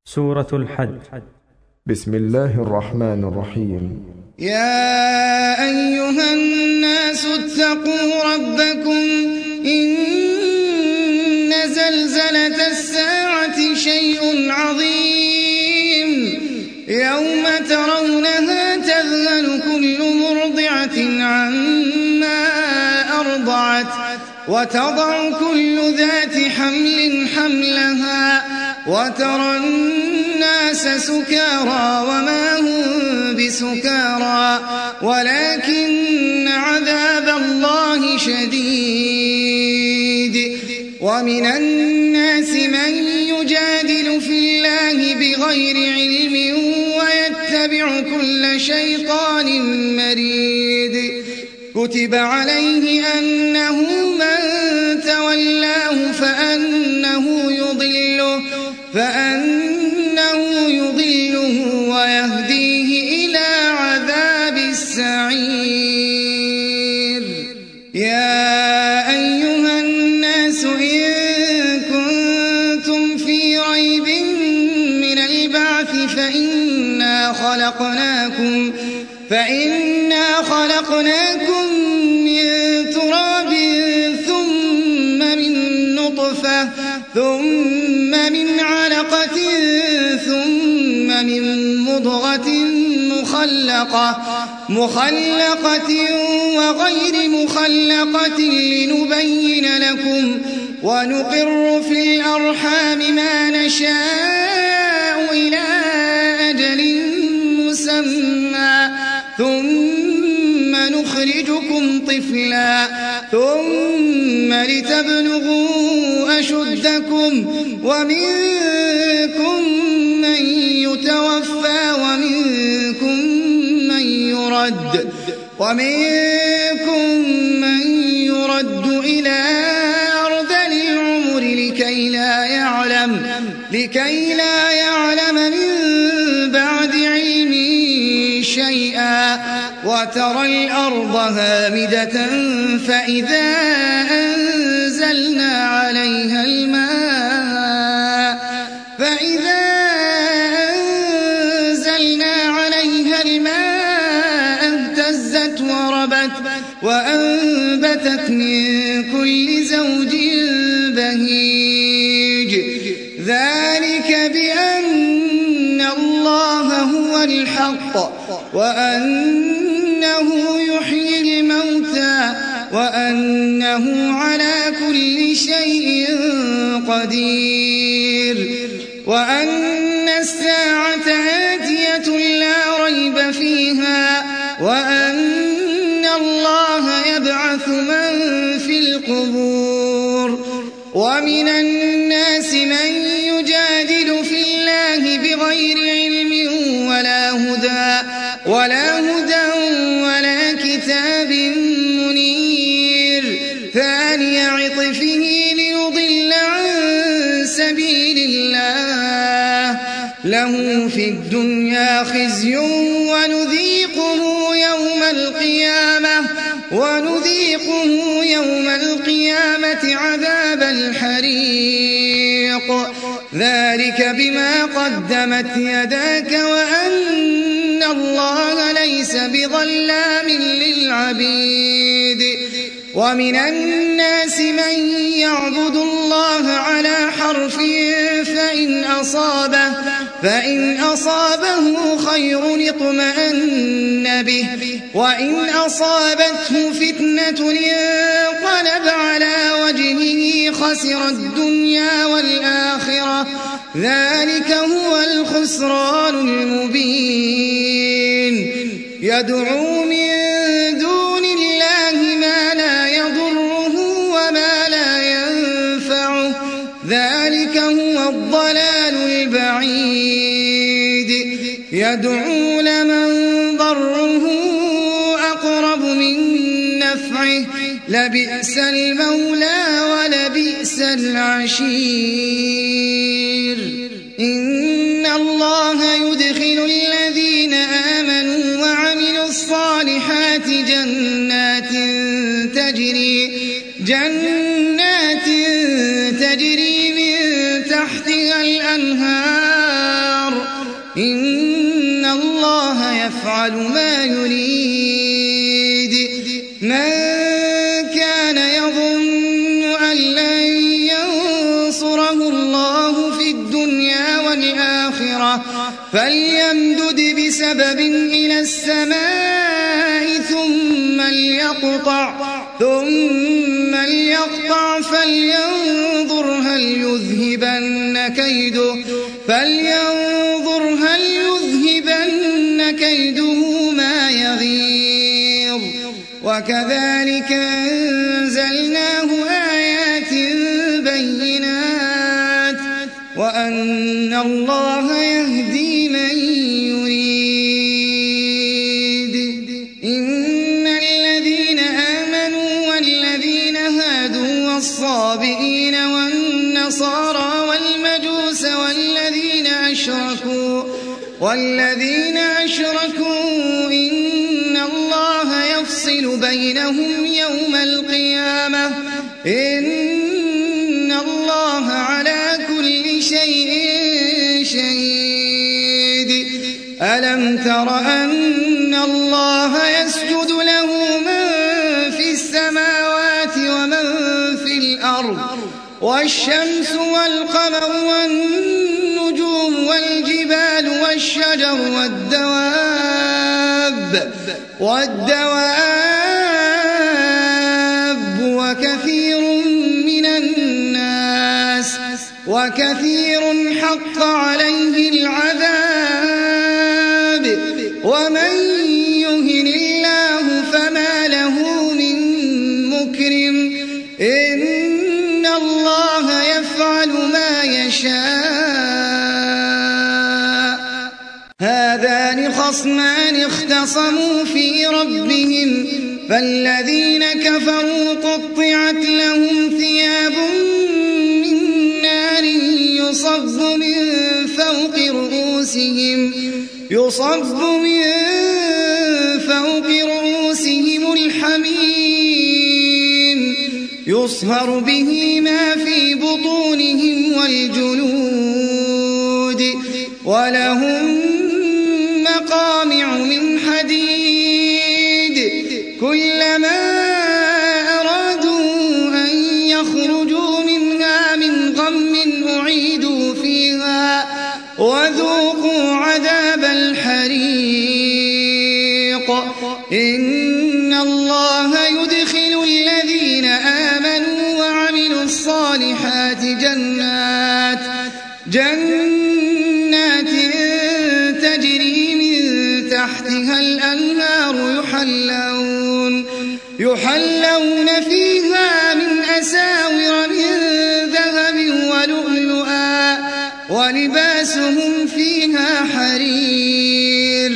سورة الحج. بسم الله الرحمن الرحيم. يا أيها الناس اتقوا ربكم إن زلزلة الساعة شيء عظيم يوم ترونها تذهل كل مرضعة عما أرضعت وتضع كل ذات حمل حملها وترى الناس سكارى وما هم بسكارى ولكن عذاب الله شديد. ومن الناس من يجادل في الله بغير علم ويتبع كل شيطان مريد. كتب عليه أنه من تولاه فأنه يضله ويهديه إلى عذاب السعير. يا أيها الناس إن كنتم في ريب من البعث فإنا خلقناكم من تراب ثم من نطفة ثم من علقة ثم من مضغة مخلقة وغير مخلقة لنبين لكم ونقر في الأرحام ما نشاء إلى أجل مسمى ثم نخرجكم طفلا ثم لتبلغوا أشدكم ومنكم من يتوفى ومنكم من يرد إلى أرذل العمر لكي لا يعلم من بعد علم شيئا. وترى الأرض هامدة فإذا أنزلنا عليها الماء اهتزت وربت وأنبتت من كل زوج بهيج. ذلك بأن الله هو الحق وأنه يحيي الموتى وأنه على كل شيء قدير وأن الساعة آتية لا ريب فيها وأن الله يبعث من في القبور. ومن الناس من يجادل في الله بغير علم ولا هدى ولا كتاب منير. ثاني عطفه ليضل عن سبيل الله له في الدنيا خزي ونذيقه يوم القيامة عذاب الحريق. ذلك بما قدمت يداك وأن الله ليس بظلام للعبيد. ومن الناس من يعبد الله على حرف فإن أصابه خير اطمأن به وإن أصابته فتنة انقلب على وجهه خسر الدنيا والآخرة. ذلك هو الخسران المبين. يدعو من دون الله ما لا يضره وما لا ينفعه ذلك هو الضلال البعيد. يدعو لمن ضره أقرب من نفعه لبئس المولى ولبئس العشير. إن الله يدخل الذين آمنوا وعملوا الصالحات جنات تجري من تحتها الأنهار إن الله يفعل ما يريد من كان يظن أن لن ينصره الله في الدنيا والآخرة فليمدد بسبب إلى السماء ثم ليقطع فلينظر هل يذهبن كيده ما يغيظ وكذلك أنزلناه آيات بينات وأن الله يهدي من يريد إن الذين آمنوا والذين هادوا والصابئين والنصارى والمجوس والذين أشركوا إن الله يفصل بينهم يوم القيامة إن الله على كل شيء شهيد ألم تر أن الله يسجد له من في السماوات ومن في الأرض والشمس والقمر والنجوم والجبال والشجر والدواب وكثير حق عليه العذاب ومن يهن الله فما له من مكرم إن الله يفعل ما يشاء هذان خصمان اختصموا في ربهم فالذين كفروا قطعت لهم ثياب من نار يصب من فوق رؤوسهم الحميم يصهر به ما في بطونهم والجلود ولهم مقامع من حديد كلما أرادوا أن يخرجوا منها من غم أعيدوا فيها وذوقوا عذاب الحريق إن الله يدخل الذين آمنوا وعملوا الصالحات جنات تجري من تحتها الأنهار يحلون فيها من أساور من ذهب ولؤلؤا ولباسهم فيها حرير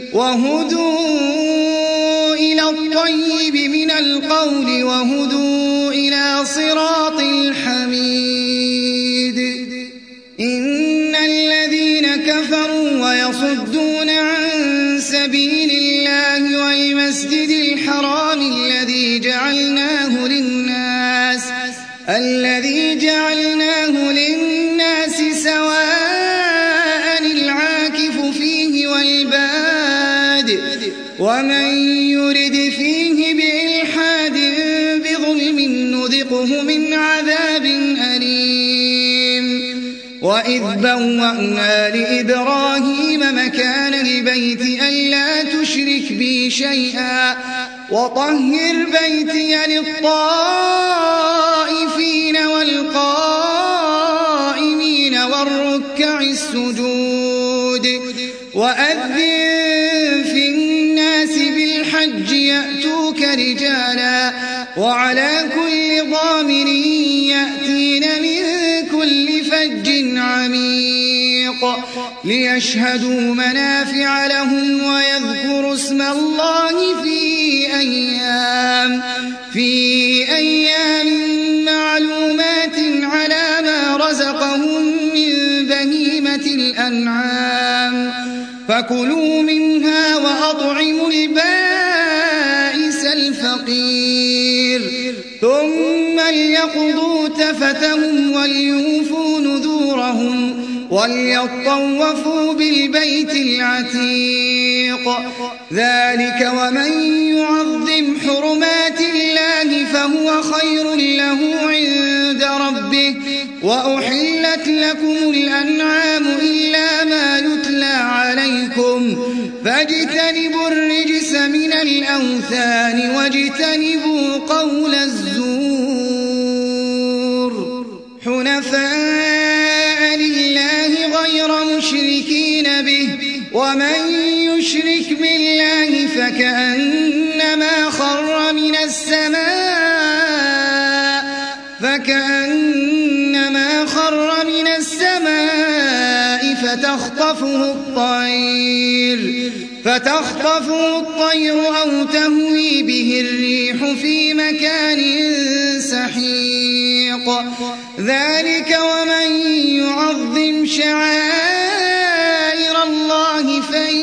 وهدوا إلى الطيب من القول وهدوا إلى صراط الحميد إن الذين كفروا ويصدون عن سبيل الله والمسجد الحرام الذي جعلناه للناس سواء العاكف فيه والباد ومن يرد فيه بإلحاد بظلم نذقه من عذاب أليم وإذ بوأنا لإبراهيم مكان البيت ألا تشرك بي شيئا وطهر بيتي للطائفين والقائمين والركع السجود وأذن في الناس بالحج يأتوك رجالا وعلى كل ضامر يأتين من كل فج عميق ليشهدوا منافع لهم ويذكروا اسم الله في أيام معلومات على ما رزقهم من بهيمة الأنعام فكلوا منها وأطعموا البائس الفقير ثم ليقضوا تفتهم وليوفوا نذورهم وليطوفوا بالبيت العتيق. ذلك ومن يعظم حرمات الله فهو خير له عند ربه. وأحلت لكم الأنعام إلا ما يتلى عليكم فاجتنبوا الرجس من الأوثان واجتنبوا قول الزور حنفاء لله غير مشركين به. ومن يشرك بالله فكأنما خر من السماء فتخطفه الطير أو تهوي به الريح في مكان سحيق. ذلك ومن يعظم شعائر الله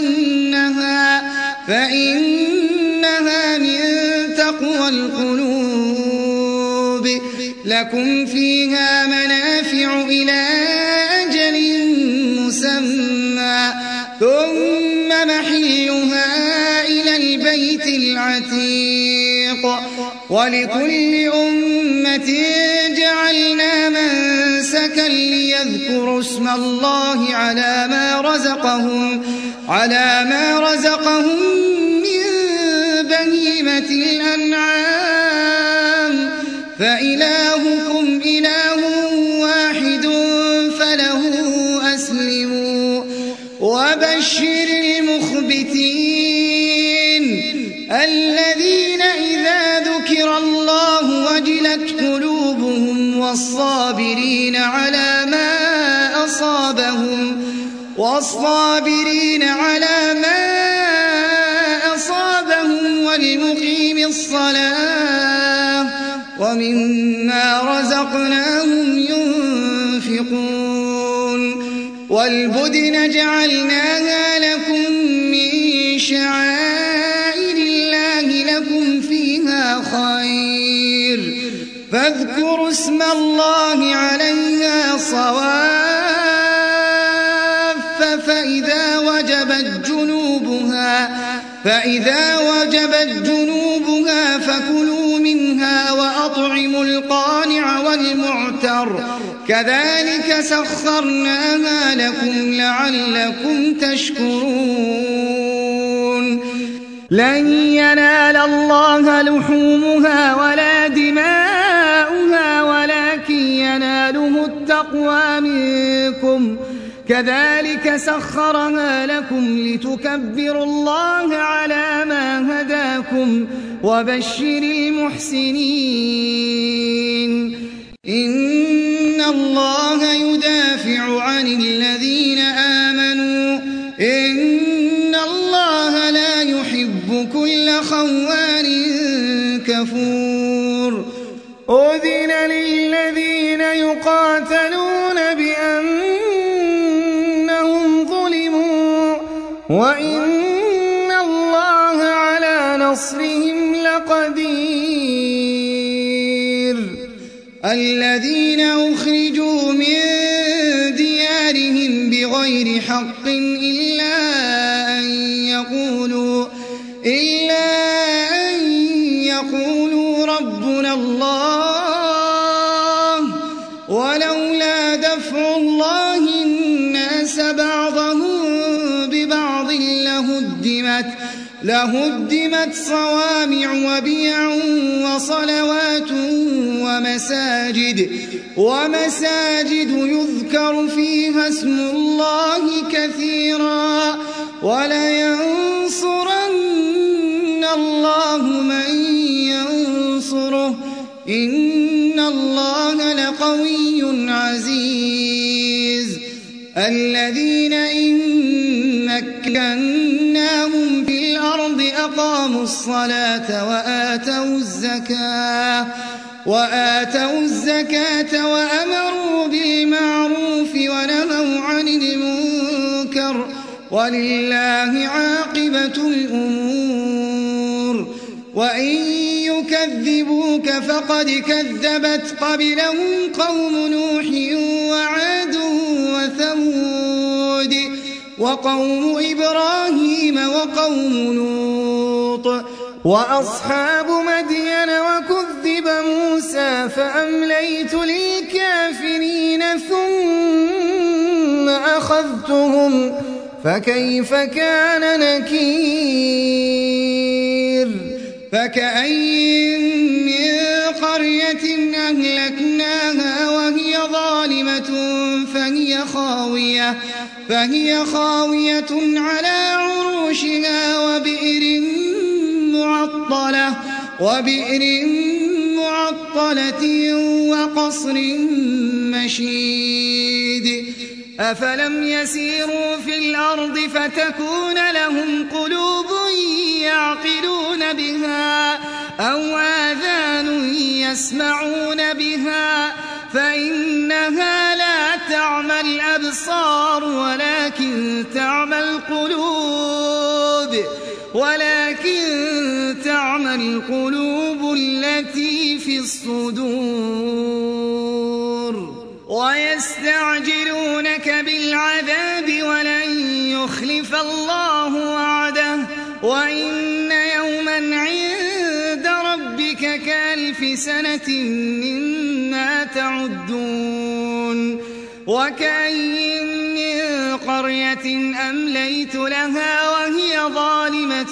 فإنها من تقوى القلوب. لكم فيها منافع إلى أجل مسمى ثم محلها إلى البيت العتيق. ولكل أمة جعلنا منسكا ليذكروا اسم الله على ما رزقهم من بهيمة الأنعام فإلهكم إله واحد فله أسلموا. وبشر المخبتين الذين إذا ذكر الله وجلت قلوبهم والصابرين على ما أصابهم والمقيم الصلاة ومما رزقناهم ينفقون. والبدن جعلناها لكم من شعائر الله لكم فيها خير فاذكروا اسم الله عليها صواف. فإذا وجبت جنوبها فكلوا منها وأطعموا القانع والمعتر كذلك سخرناها لكم لعلكم تشكرون. لن ينال الله لحومها ولا دماؤها ولكن يناله التقوى منكم كذلك سخرها لكم لتكبروا الله على ما هداكم وبشر المحسنين. إن الله يدافع عن الذين آمنوا إن الله لا يحب كل خوان كفور. أذن للذين يقاتلون بأنهم ظلموا وإن الله على نصرهم لقدير. الذين أخرجوا من ديارهم بغير حق إلا أن يقولوا ربنا الله ولولا دفع الله الناس بعضهم ببعض لهدمت صوامع وبيع وصلوات ومساجد يذكر فيها اسم الله كثيرا ولينصرن الله من ينصره إن الله لقوي عزيز. الذين إن مكناهم في الأرض أقاموا الصلاة وآتوا الزكاة وأمروا بالمعروف ونهوا عن المنكر ولله عاقبة الأمور. وإن يكذبوك فقد كذبت قبلهم قوم نوح وعاد وثمود وقوم إبراهيم وقوم لوط وأصحاب مدين وكذب موسى فأمليت للكافرين ثم أخذتهم فكيف كان نكير فكأين من قرية أهلكناها وهي ظالمة فهي خاوية على عروشها وبئر معطلة وقصر مشيد أفلم يسيروا في الأرض فتكون لهم قلوب يعقلون بها أو آذان يسمعون بها فإنها لا تعمى الأبصار ولكن تعمى القلوب التي في الصدور ويستعجلونك بالعذاب ولن يخلف الله وعده وإن يوما عند ربك كألف سنة مما تعدون وكأين من قرية أمليت لها وهي ظالمة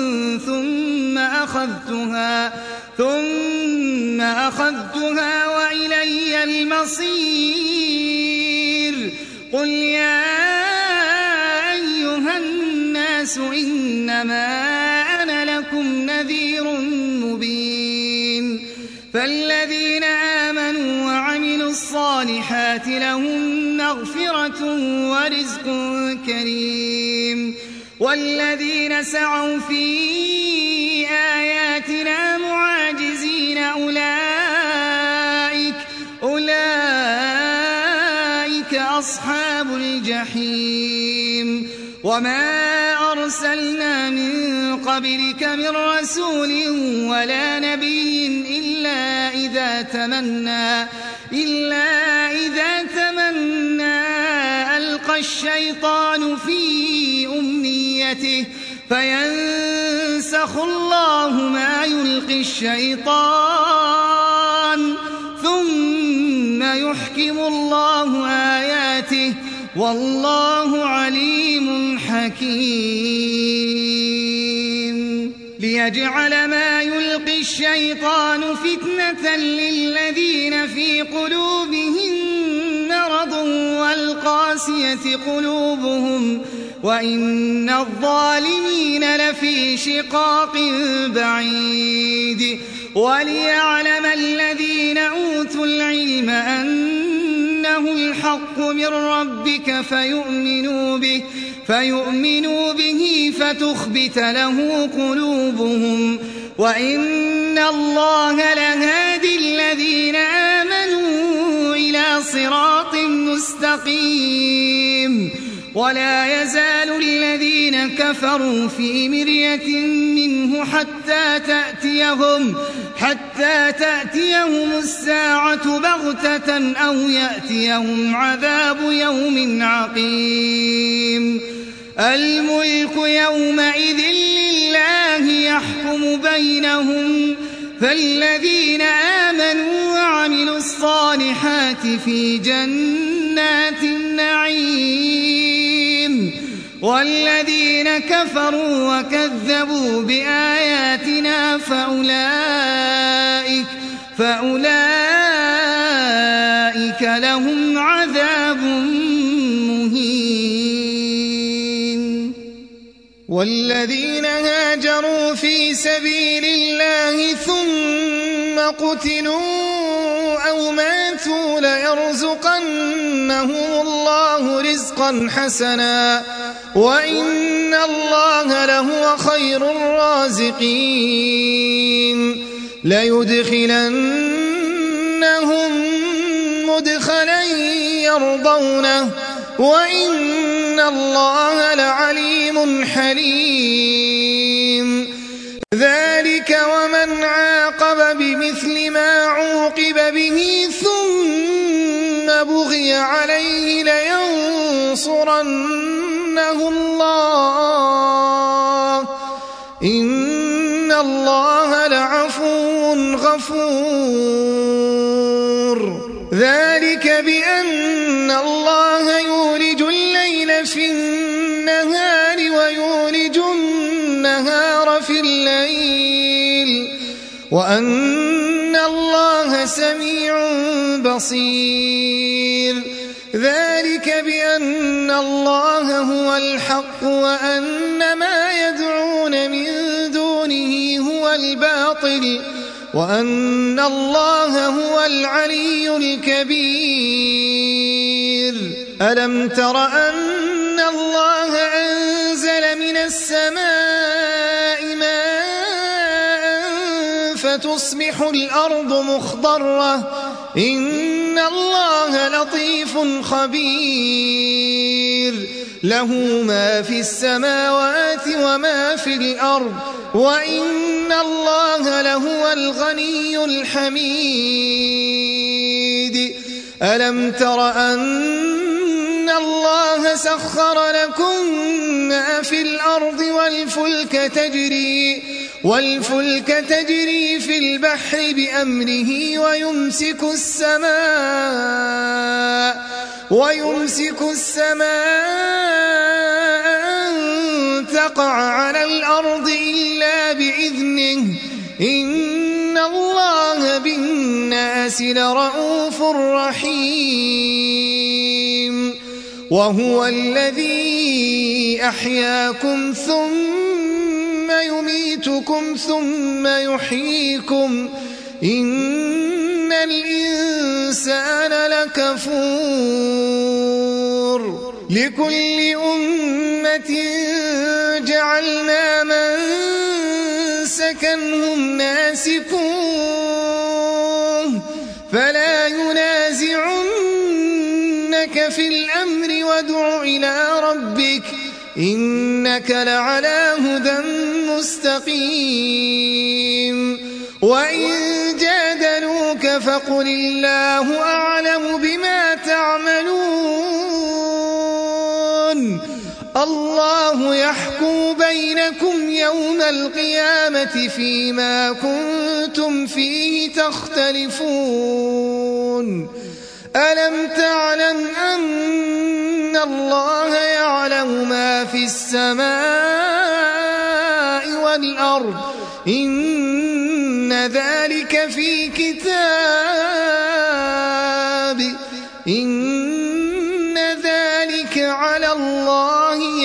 ثم أخذتها وإلي المصير قل يا أيها الناس إنما أنا لكم نذير مبين فالذين آمنوا وعملوا الصالحات لهم مغفرة ورزق كريم والذين سعوا في آياتنا معاجزين أولئك أصحاب الجحيم وما أرسلنا من قبلك من رسول ولا نبي إلا إذا تمنى ألقى الشيطان في أمنيته فينسخ الله ما يلقي الشيطان ثم يحكم الله آياته والله عليم حكيم ليجعل ما يلقي الشيطان فتنة للذين في قلوبهم مرض والقاسية قلوبهم وإن الظالمين لفي شقاق بعيد وليعلم الذين أوتوا العلم أنه الحق من ربك فيؤمنوا به فتخبت له قلوبهم وإن الله لهادي الذين آمنوا إلى صراط مستقيم ولا يزال الذين كفروا في مرية منه حتى تأتيهم الساعة بغتة أو يأتيهم عذاب يوم عقيم الملك يومئذ لله يحكم بينهم فالذين آمنوا وعملوا الصالحات في جنات النعيم والذين كفروا وكذبوا بآياتنا فأولئك لهم عذاب مهين والذين هاجروا في سبيل الله ثم قتلوا أو ماتوا ليرزقنهم الله رزقا حسنا وإن الله لهو خير الرازقين ليدخلنهم مدخلا يرضونه وإن الله لعليم حليم ذلك ومن عاقب بمثل ما عوقب به ثم بغي عليه لينصرنه الله إن الله لعفو غفور ذلك بأن الله يولج الليل في النهار ويولج النهار في الليل وأن الله سميع بصير ذلك بأن الله هو الحق وأن ما يدعون من دونه هو الباطل وأن الله هو العلي الكبير ألم تر أن الله أنزل من السماء ماء فتصبح الأرض مخضرة إن الله لطيف خبير له ما في السماوات وما في الأرض وإن الله لهو الغني الحميد ألم تر أن الله سخر لكم ما في الأرض والفلك تجري في البحر بأمره ويمسك السماء أن تقع على الأرض إلا بإذنه إن الله بالناس لرءوف رحيم وهو الذي أحياكم ثم يميتكم ثم يحييكم إن الإنسان لكفور لكل أمة جعلنا منسكا هم ناسكوه فلا ينازعنك في الأمر وادع إلى ربك إنك لعلى هدى مستقيم وإن جادلوك فقل الله أعلم بما تعملون الله يحكم بينكم يوم القيامة فيما كنتم فيه تختلفون ألم تعلم أن الله يعلم ما في السماء والأرض إن ذلك في كتاب إن ذلك على الله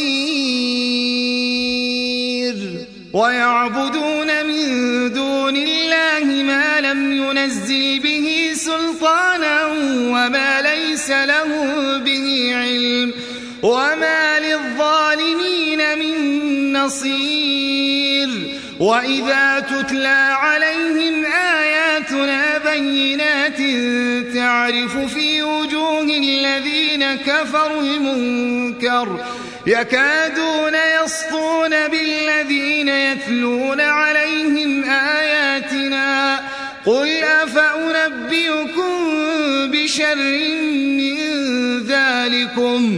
يسير ويعبدون من دون الله ما لم ينزل به سلطانا وما ليس له به علم وما للظالمين من نصير وإذا تتلى عليهم آياتنا بينات تعرف في وجوه الذين كفروا المنكر يكادون يسطون بالذين يتلون عليهم آياتنا قل أفأنبئكم بشر من ذلكم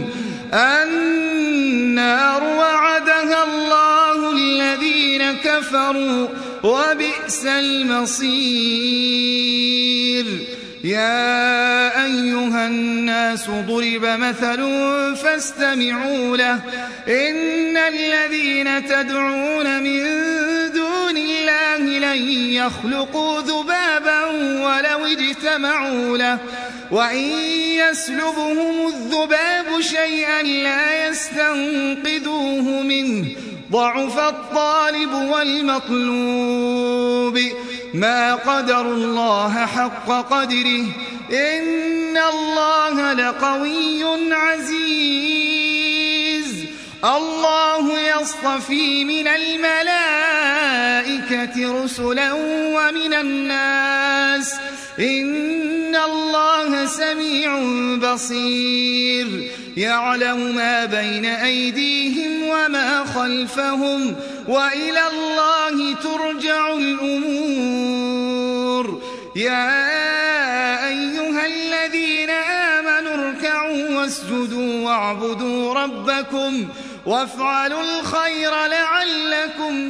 النار وعدها الله الذين كفروا وبئس المصير يا أيها الناس ضرب مثل فاستمعوا له إن الذين تدعون من دون الله لن يخلقوا ذبابا ولو اجتمعوا له وإن يسلبهم الذباب شيئا لا يستنقذوه منه ضعف الطالب والمطلوب ما قدر الله حق قدره إن الله لقوي عزيز الله يصطفي من الملائكة رسلا ومن الناس إن الله سميع بصير يعلم ما بين أيديهم وما خلفهم وإلى الله ترجع الأمور يا أيها الذين آمنوا اركعوا واسجدوا واعبدوا ربكم وافعلوا الخير لعلكم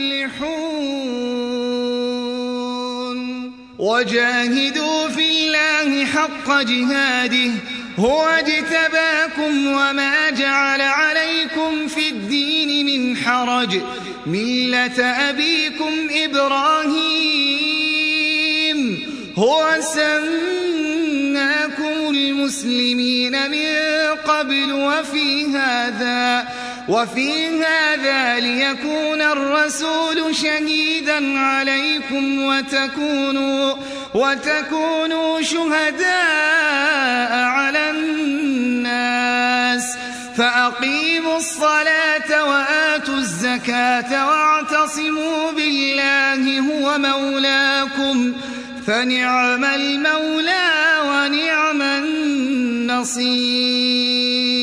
تفلحون وجاهدوا في الله حق جهاده هو اجتباكم وما جعل عليكم في الدين من حرج ملة أبيكم إبراهيم هو سماكم المسلمين من قبل وفي هذا ليكون الرسول شهيدا عليكم وتكونوا شهداء على الناس فأقيموا الصلاة وآتوا الزكاة واعتصموا بالله هو مولاكم فنعم المولى ونعم النصير.